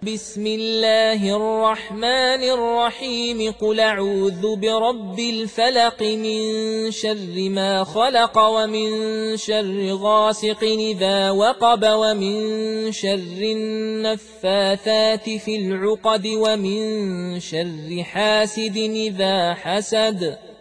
بسم الله الرحمن الرحيم قل أعوذ برب الفلق من شر ما خلق ومن شر غاسق إذا وقب ومن شر النفاثات في العقد ومن شر حاسد إذا حسد